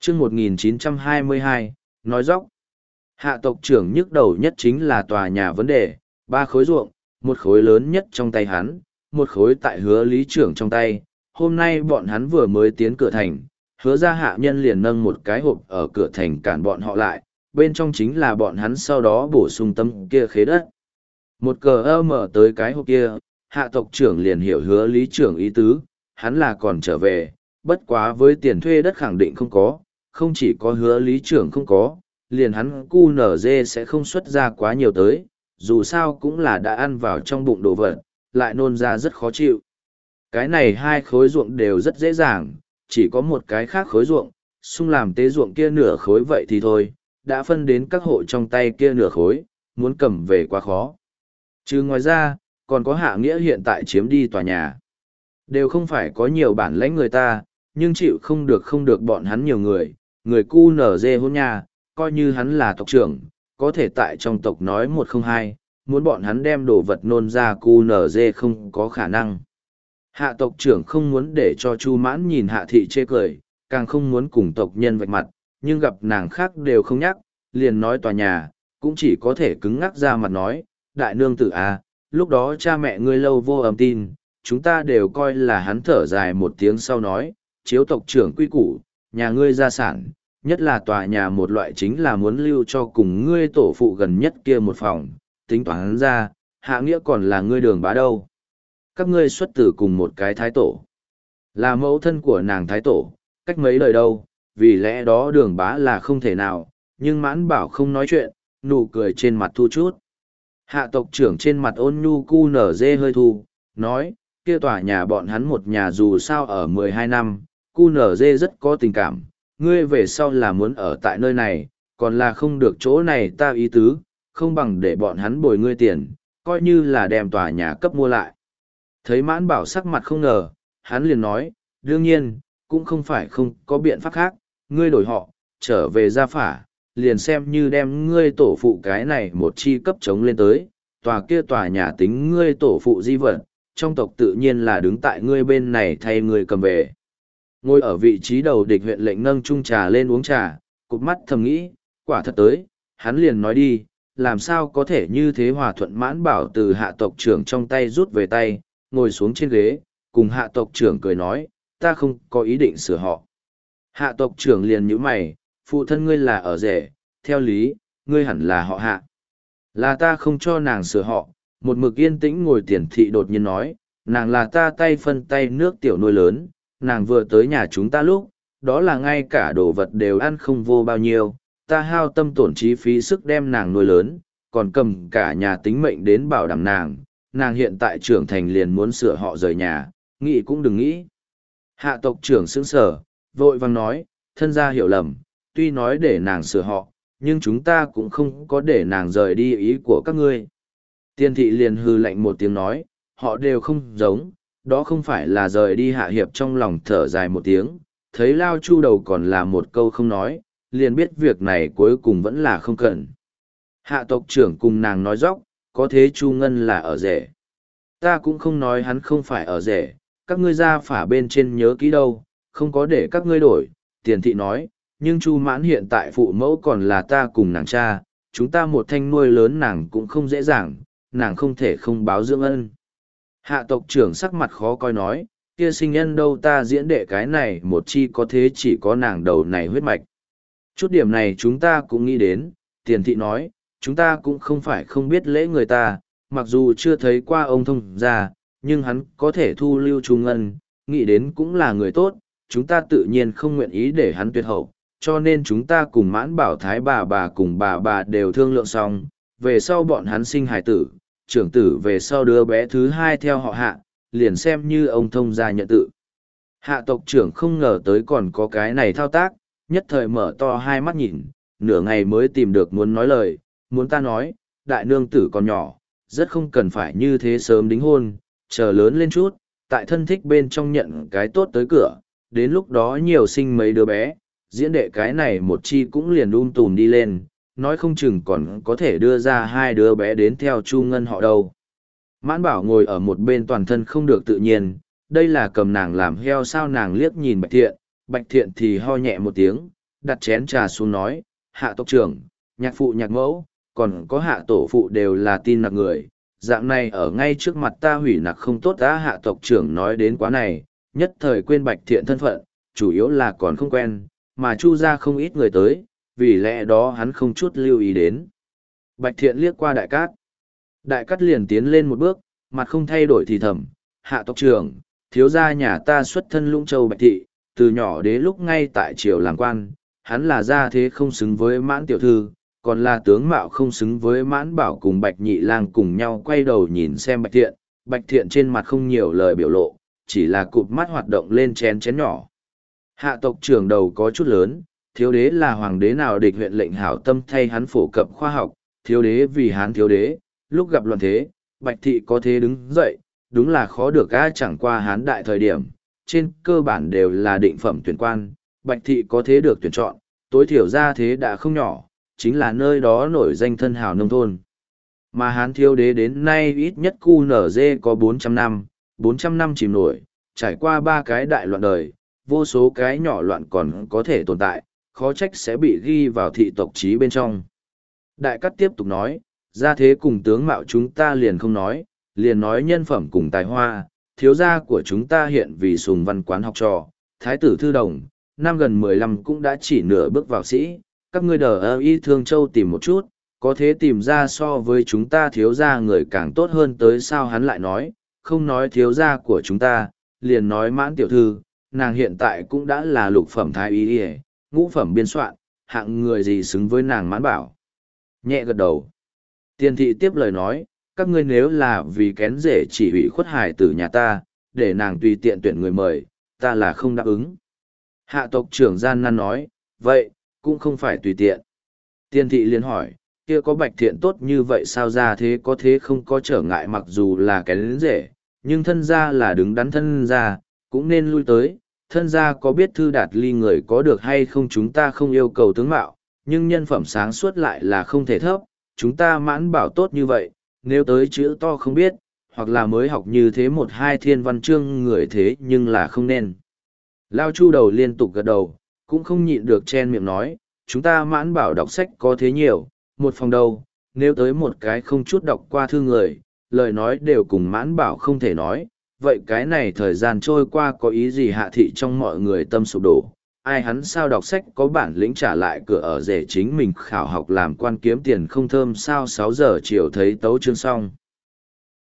chương 1922, nói dóc. Hạ tộc trưởng nhức đầu nhất chính là tòa nhà vấn đề, 3 khối ruộng, một khối lớn nhất trong tay hắn, một khối tại hứa lý trưởng trong tay. Hôm nay bọn hắn vừa mới tiến cửa thành, hứa ra hạ nhân liền nâng một cái hộp ở cửa thành cản bọn họ lại, bên trong chính là bọn hắn sau đó bổ sung tấm kia khế đất. Một cờ mở tới cái hộp kia, hạ tộc trưởng liền hiểu hứa lý trưởng ý tứ, hắn là còn trở về, bất quá với tiền thuê đất khẳng định không có, không chỉ có hứa lý trưởng không có, liền hắn cu nở dê sẽ không xuất ra quá nhiều tới, dù sao cũng là đã ăn vào trong bụng đồ vật, lại nôn ra rất khó chịu. Cái này 2 khối ruộng đều rất dễ dàng, chỉ có một cái khác khối ruộng, xung làm tế ruộng kia nửa khối vậy thì thôi, đã phân đến các hộ trong tay kia nửa khối, muốn cầm về quá khó. Chứ ngoài ra, còn có hạ nghĩa hiện tại chiếm đi tòa nhà. Đều không phải có nhiều bản lãnh người ta, nhưng chịu không được bọn hắn nhiều người cu nở dê hôn nhà, coi như hắn là tộc trưởng, có thể tại trong tộc nói 102, muốn bọn hắn đem đồ vật nôn ra cu nở dê không có khả năng. Hạ tộc trưởng không muốn để cho Chu Mãn nhìn hạ thị chê cười, càng không muốn cùng tộc nhân vạch mặt, nhưng gặp nàng khác đều không nhắc, liền nói tòa nhà, cũng chỉ có thể cứng ngắc ra mặt nói, đại nương tử à, lúc đó cha mẹ ngươi lâu vô âm tin, chúng ta đều coi là hắn thở dài một tiếng sau nói, chiếu tộc trưởng quy củ, nhà ngươi gia sản, nhất là tòa nhà một loại chính là muốn lưu cho cùng ngươi tổ phụ gần nhất kia một phòng, tính toán ra, hạ nghĩa còn là ngươi đường bá đâu. Các ngươi xuất tử cùng một cái thái tổ, là mẫu thân của nàng thái tổ, cách mấy lời đâu, vì lẽ đó đường bá là không thể nào, nhưng mãn bảo không nói chuyện, nụ cười trên mặt thu chút. Hạ tộc trưởng trên mặt ôn nhu cu nở dê hơi thu, nói, kia tòa nhà bọn hắn một nhà dù sao ở 12 năm, cu nở dê rất có tình cảm, ngươi về sau là muốn ở tại nơi này, còn là không được chỗ này ta ý tứ, không bằng để bọn hắn bồi ngươi tiền, coi như là đem tòa nhà cấp mua lại. Thấy mãn bảo sắc mặt không ngờ, hắn liền nói, đương nhiên, cũng không phải không có biện pháp khác, ngươi đổi họ, trở về gia phả, liền xem như đem ngươi tổ phụ cái này một chi cấp chống lên tới, tòa kia tòa nhà tính ngươi tổ phụ di vật, trong tộc tự nhiên là đứng tại ngươi bên này thay ngươi cầm về. Ngồi ở vị trí đầu địch huyện lệnh nâng chung trà lên uống trà, cụp mắt thầm nghĩ, quả thật tới, hắn liền nói đi, làm sao có thể như thế hòa thuận mãn bảo từ hạ tộc trưởng trong tay rút về tay, ngồi xuống trên ghế, cùng hạ tộc trưởng cười nói, ta không có ý định sửa họ. Hạ tộc trưởng liền nhíu mày, phụ thân ngươi là ở rể, theo lý, ngươi hẳn là họ hạ. Là ta không cho nàng sửa họ, một mực yên tĩnh ngồi tiền thị đột nhiên nói, nàng là ta tay phân tay nước tiểu nuôi lớn, nàng vừa tới nhà chúng ta lúc, đó là ngay cả đồ vật đều ăn không vô bao nhiêu, ta hao tâm tổn trí phí sức đem nàng nuôi lớn, còn cầm cả nhà tính mệnh đến bảo đảm nàng hiện tại trưởng thành liền muốn sửa họ rời nhà, nghĩ cũng đừng nghĩ. Hạ tộc trưởng sững sờ, vội vàng nói, thân gia hiểu lầm, tuy nói để nàng sửa họ, nhưng chúng ta cũng không có để nàng rời đi ý của các ngươi. Tiên thị liền hư lạnh một tiếng nói, họ đều không giống, đó không phải là rời đi hạ hiệp trong lòng thở dài một tiếng, thấy Lao Chu đầu còn là một câu không nói, liền biết việc này cuối cùng vẫn là không cần. Hạ tộc trưởng cùng nàng nói dóc, có thế Chu Ngân là ở rể. Ta cũng không nói hắn không phải ở rể, các ngươi ra phả bên trên nhớ kỹ đâu, không có để các ngươi đổi, tiền thị nói, nhưng Chu Mãn hiện tại phụ mẫu còn là ta cùng nàng cha, chúng ta một thanh nuôi lớn nàng cũng không dễ dàng, nàng không thể không báo dưỡng ân. Hạ tộc trưởng sắc mặt khó coi nói, kia sinh nhân đâu ta diễn đệ cái này một chi có thế chỉ có nàng đầu này huyết mạch. Chút điểm này chúng ta cũng nghĩ đến, tiền thị nói, chúng ta cũng không phải không biết lễ người ta, mặc dù chưa thấy qua ông thông gia, nhưng hắn có thể thu lưu Chu Ngân, nghĩ đến cũng là người tốt, chúng ta tự nhiên không nguyện ý để hắn tuyệt hậu, cho nên chúng ta cùng mãn bảo thái bà cùng bà đều thương lượng xong, về sau bọn hắn sinh hài tử, trưởng tử về sau đứa bé thứ hai theo họ hạ, liền xem như ông thông gia nhận tự. Hạ tộc trưởng không ngờ tới còn có cái này thao tác, nhất thời mở to hai mắt nhìn, nửa ngày mới tìm được muốn nói lời, muốn ta nói, đại nương tử còn nhỏ, rất không cần phải như thế sớm đính hôn, chờ lớn lên chút, tại thân thích bên trong nhận cái tốt tới cửa, đến lúc đó nhiều sinh mấy đứa bé, diễn đệ cái này một chi cũng liền tùm đi lên, nói không chừng còn có thể đưa ra hai đứa bé đến theo Chu Ngân họ đâu. Mãn bảo ngồi ở một bên toàn thân không được tự nhiên, đây là cầm nàng làm heo sao nàng liếc nhìn Bạch Thiện thì ho nhẹ một tiếng, đặt chén trà xuống nói, hạ tộc trưởng, nhạc phụ nhạc mẫu, còn có hạ tổ phụ đều là tin nặc người. Dạng này ở ngay trước mặt ta hủy nặc không tốt đã. Hạ tộc trưởng nói đến quá này, nhất thời quên Bạch Thiện thân phận, chủ yếu là còn không quen, mà Chu ra không ít người tới, vì lẽ đó hắn không chút lưu ý đến. Bạch Thiện liếc qua Đại Cát. Đại Cát liền tiến lên một bước, mặt không thay đổi thì thầm, hạ tộc trưởng, thiếu gia nhà ta xuất thân Lũng Châu Bạch Thị, từ nhỏ đến lúc ngay tại triều làm quan, hắn là gia thế không xứng với Mãn tiểu thư, còn là tướng mạo không xứng với Mãn Bảo cùng Bạch Nhị Lang cùng nhau quay đầu nhìn xem Bạch Thiện. Bạch Thiện trên mặt không nhiều lời biểu lộ, chỉ là cụp mắt hoạt động lên chén chén nhỏ. Hạ tộc trưởng đầu có chút lớn, thiếu đế là hoàng đế nào địch huyện lệnh hảo tâm thay hắn phổ cập khoa học, thiếu đế vì hán thiếu đế, lúc gặp loạn thế, Bạch Thị có thế đứng dậy, đúng là khó được a. Chẳng qua hán đại thời điểm, trên cơ bản đều là định phẩm tuyển quan, Bạch Thị có thế được tuyển chọn, tối thiểu ra thế đã không nhỏ, chính là nơi đó nổi danh thân hào nông thôn. Mà hán thiếu đế đến nay ít nhất QNZ có 400 năm chìm nổi, trải qua 3 cái đại loạn đời, vô số cái nhỏ loạn còn có thể tồn tại, khó trách sẽ bị ghi vào thị tộc chí bên trong. Đại Cát tiếp tục nói, gia thế cùng tướng mạo chúng ta liền không nói, liền nói nhân phẩm cùng tài hoa, thiếu gia của chúng ta hiện vì sùng văn quán học trò, thái tử thư đồng, năm gần 15 cũng đã chỉ nửa bước vào sĩ, các ngươi đờ ơ y Thương Châu tìm một chút, có thế tìm ra so với chúng ta thiếu gia người càng tốt hơn tới sao. Hắn lại nói, không nói thiếu gia của chúng ta, liền nói Mãn tiểu thư, nàng hiện tại cũng đã là lục phẩm thái y, ngũ phẩm biên soạn, hạng người gì xứng với nàng Mãn Bảo. Nhẹ gật đầu. Tiền thị tiếp lời nói, các ngươi nếu là vì kén rể chỉ hủy khuất hải tử nhà ta, để nàng tùy tiện tuyển người mời, ta là không đáp ứng. Hạ tộc trưởng gian nan nói, vậy, cũng không phải tùy tiện. Tiền thị liền hỏi, kia có Bạch Thiện tốt như vậy sao ra thế có thế không có trở ngại mặc dù là kén rể, nhưng thân gia là đứng đắn thân gia, cũng nên lui tới. Thân gia có biết Thư Đạt Ly người có được hay không chúng ta không yêu cầu tướng mạo, nhưng nhân phẩm sáng suốt lại là không thể thấp, chúng ta Mãn Bảo tốt như vậy, nếu tới chữ to không biết, hoặc là mới học như thế một hai thiên văn chương người thế nhưng là không nên. Lao Chu đầu liên tục gật đầu, cũng không nhịn được chen miệng nói, chúng ta Mãn Bảo đọc sách có thế nhiều, một phòng đầu, nếu tới một cái không chút đọc qua thư người, lời nói đều cùng Mãn Bảo không thể nói, vậy cái này thời gian trôi qua có ý gì. Hạ thị trong mọi người tâm sụp đổ, ai hắn sao đọc sách có bản lĩnh trả lại cửa ở rể chính mình khảo học làm quan kiếm tiền không thơm sao. 6 giờ chiều thấy tấu chương xong.